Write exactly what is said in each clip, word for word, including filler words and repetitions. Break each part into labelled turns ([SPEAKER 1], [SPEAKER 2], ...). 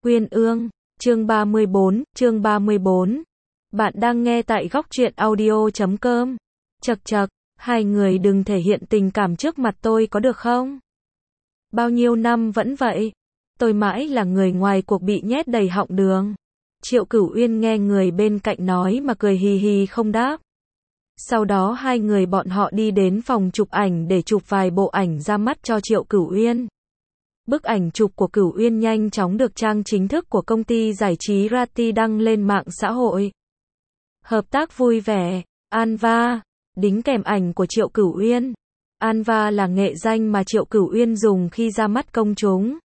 [SPEAKER 1] Uyên Ương, chương ba mươi bốn, chương ba mươi bốn. Bạn đang nghe tại góc truyện audio chấm com. Chậc chậc, hai người đừng thể hiện tình cảm trước mặt tôi có được không? Bao nhiêu năm vẫn vậy. Tôi mãi là người ngoài cuộc bị nhét đầy họng đường. Triệu Cửu Uyên nghe người bên cạnh nói mà cười hì hì không đáp. Sau đó hai người bọn họ đi đến phòng chụp ảnh để chụp vài bộ ảnh ra mắt cho Triệu Cửu Uyên. Bức ảnh chụp của Cửu Uyên nhanh chóng được trang chính thức của công ty giải trí Rati đăng lên mạng xã hội. Hợp tác vui vẻ, Anva, đính kèm ảnh của Triệu Cửu Uyên. Anva là nghệ danh mà Triệu Cửu Uyên dùng khi ra mắt công chúng.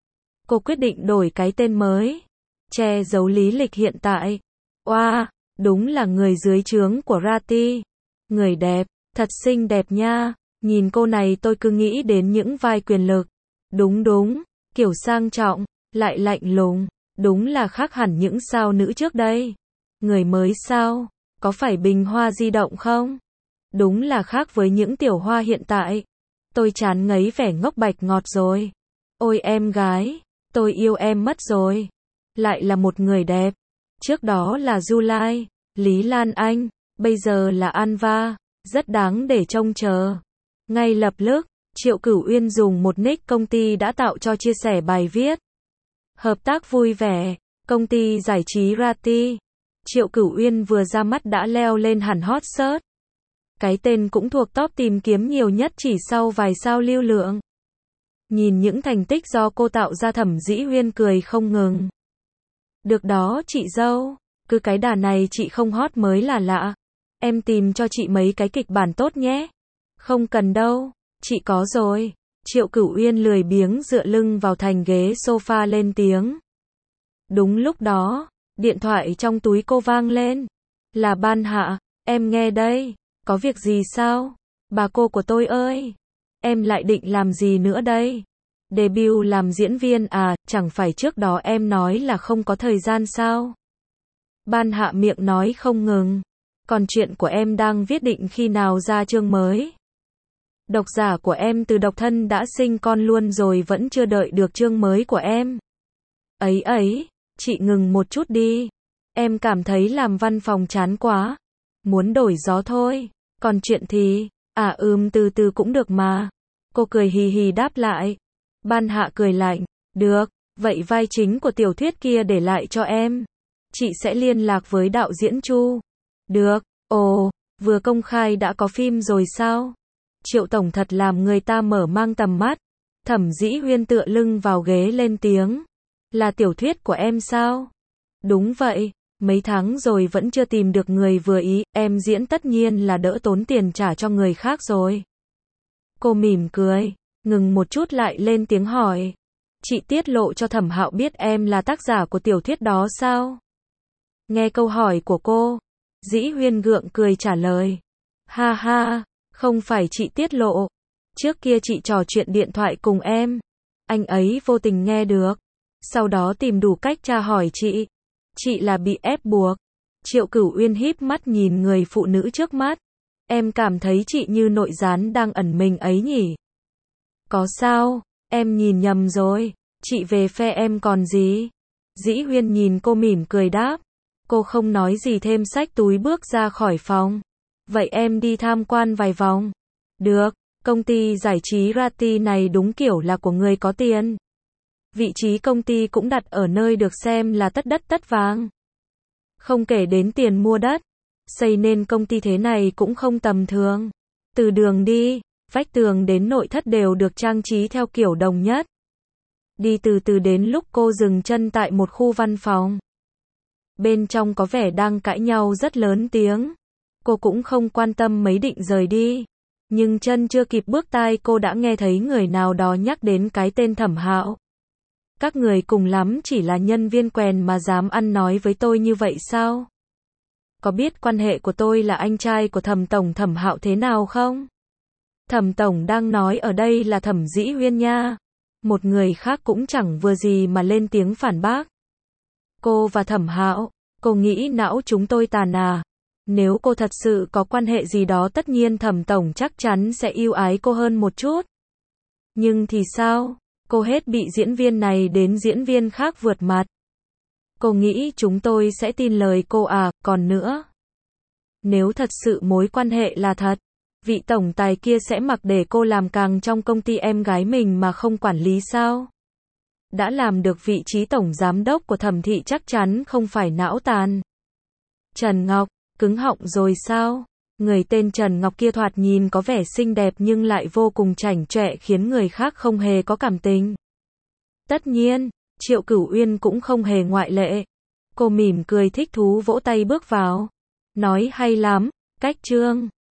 [SPEAKER 1] Cô quyết định đổi cái tên mới, che giấu lý lịch hiện tại. Oa, wow, đúng là người dưới trướng của Rati. Người đẹp, thật xinh đẹp nha. Nhìn cô này tôi cứ nghĩ đến những vai quyền lực. Đúng đúng, kiểu sang trọng, lại lạnh lùng, đúng là khác hẳn những sao nữ trước đây. Người mới sao, có phải bình hoa di động không? Đúng là khác với những tiểu hoa hiện tại. Tôi chán ngấy vẻ ngốc bạch ngọt rồi. Ôi em gái, tôi yêu em mất rồi. Lại là một người đẹp. Trước đó là July, Lý Lan Anh, bây giờ là Anva, rất đáng để trông chờ. Ngay lập tức, Triệu Cửu Uyên dùng một nick công ty đã tạo cho chia sẻ bài viết. Hợp tác vui vẻ, công ty giải trí Rati. Triệu Cửu Uyên vừa ra mắt đã leo lên hẳn hot search. Cái tên cũng thuộc top tìm kiếm nhiều nhất chỉ sau vài sao lưu lượng. Nhìn những thành tích do cô tạo ra Thẩm Dĩ Huyên cười không ngừng. Được đó chị dâu, cứ cái đà này chị không hot mới là lạ. Em tìm cho chị mấy cái kịch bản tốt nhé. Không cần đâu, chị có rồi. Triệu Cửu Uyên lười biếng dựa lưng vào thành ghế sofa lên tiếng. Đúng lúc đó, điện thoại trong túi cô vang lên. Là Ban Hạ, em nghe đây. Có việc gì sao? Bà cô của tôi ơi. Em lại định làm gì nữa đây? Debut làm diễn viên à, chẳng phải trước đó em nói là không có thời gian sao? Ban Hạ miệng nói không ngừng. Còn chuyện của em đang viết định khi nào ra chương mới? Độc giả của em từ độc thân đã sinh con luôn rồi vẫn chưa đợi được chương mới của em. Ấy ấy, chị ngừng một chút đi. Em cảm thấy làm văn phòng chán quá. Muốn đổi gió thôi. Còn chuyện thì, à ừm từ từ cũng được mà. Cô cười hì hì đáp lại. Ban Hạ cười lạnh. Được, vậy vai chính của tiểu thuyết kia để lại cho em. Chị sẽ liên lạc với đạo diễn Chu. Được, ồ, vừa công khai đã có phim rồi sao? Triệu tổng thật làm người ta mở mang tầm mắt. Thẩm Dĩ Huyên tựa lưng vào ghế lên tiếng. Là tiểu thuyết của em sao? Đúng vậy, mấy tháng rồi vẫn chưa tìm được người vừa ý, em diễn tất nhiên là đỡ tốn tiền trả cho người khác rồi. Cô mỉm cười, ngừng một chút lại lên tiếng hỏi. Chị tiết lộ cho Thẩm Hạo biết em là tác giả của tiểu thuyết đó sao? Nghe câu hỏi của cô, Dĩ Huyên gượng cười trả lời. Ha ha, không phải chị tiết lộ. Trước kia chị trò chuyện điện thoại cùng em. Anh ấy vô tình nghe được. Sau đó tìm đủ cách tra hỏi chị. Chị là bị ép buộc. Triệu Cửu Uyên híp mắt nhìn người phụ nữ trước mắt. Em cảm thấy chị như nội gián đang ẩn mình ấy nhỉ? Có sao? Em nhìn nhầm rồi. Chị về phe em còn gì? Dĩ Huyên nhìn cô mỉm cười đáp. Cô không nói gì thêm xách túi bước ra khỏi phòng. Vậy em đi tham quan vài vòng. Được, công ty giải trí Rati này đúng kiểu là của người có tiền. Vị trí công ty cũng đặt ở nơi được xem là tất đất tất vàng. Không kể đến tiền mua đất, xây nên công ty thế này cũng không tầm thường. Từ đường đi, vách tường đến nội thất đều được trang trí theo kiểu đồng nhất. Đi từ từ đến lúc cô dừng chân tại một khu văn phòng. Bên trong có vẻ đang cãi nhau rất lớn tiếng. Cô cũng không quan tâm mấy định rời đi. Nhưng chân chưa kịp bước tai cô đã nghe thấy người nào đó nhắc đến cái tên Thẩm Hạo. Các người cùng lắm chỉ là nhân viên quèn mà dám ăn nói với tôi như vậy sao? Có biết quan hệ của tôi là anh trai của Thẩm Tổng Thẩm Hạo thế nào không? Thẩm Tổng đang nói ở đây là Thẩm Dĩ Huyên nha. Một người khác cũng chẳng vừa gì mà lên tiếng phản bác. Cô và Thẩm Hạo, cô nghĩ não chúng tôi tàn à? Nếu cô thật sự có quan hệ gì đó tất nhiên Thẩm Tổng chắc chắn sẽ yêu ái cô hơn một chút. Nhưng thì sao? Cô hết bị diễn viên này đến diễn viên khác vượt mặt. Cô nghĩ chúng tôi sẽ tin lời cô à, còn nữa. Nếu thật sự mối quan hệ là thật, vị tổng tài kia sẽ mặc để cô làm càng trong công ty em gái mình mà không quản lý sao? Đã làm được vị trí tổng giám đốc của Thẩm thị chắc chắn không phải não tàn. Trần Ngọc, cứng họng rồi sao? Người tên Trần Ngọc kia thoạt nhìn có vẻ xinh đẹp nhưng lại vô cùng chảnh chọe khiến người khác không hề có cảm tình. Tất nhiên, Triệu Cửu Uyên cũng không hề ngoại lệ. Cô mỉm cười thích thú vỗ tay bước vào. Nói hay lắm, cách trương.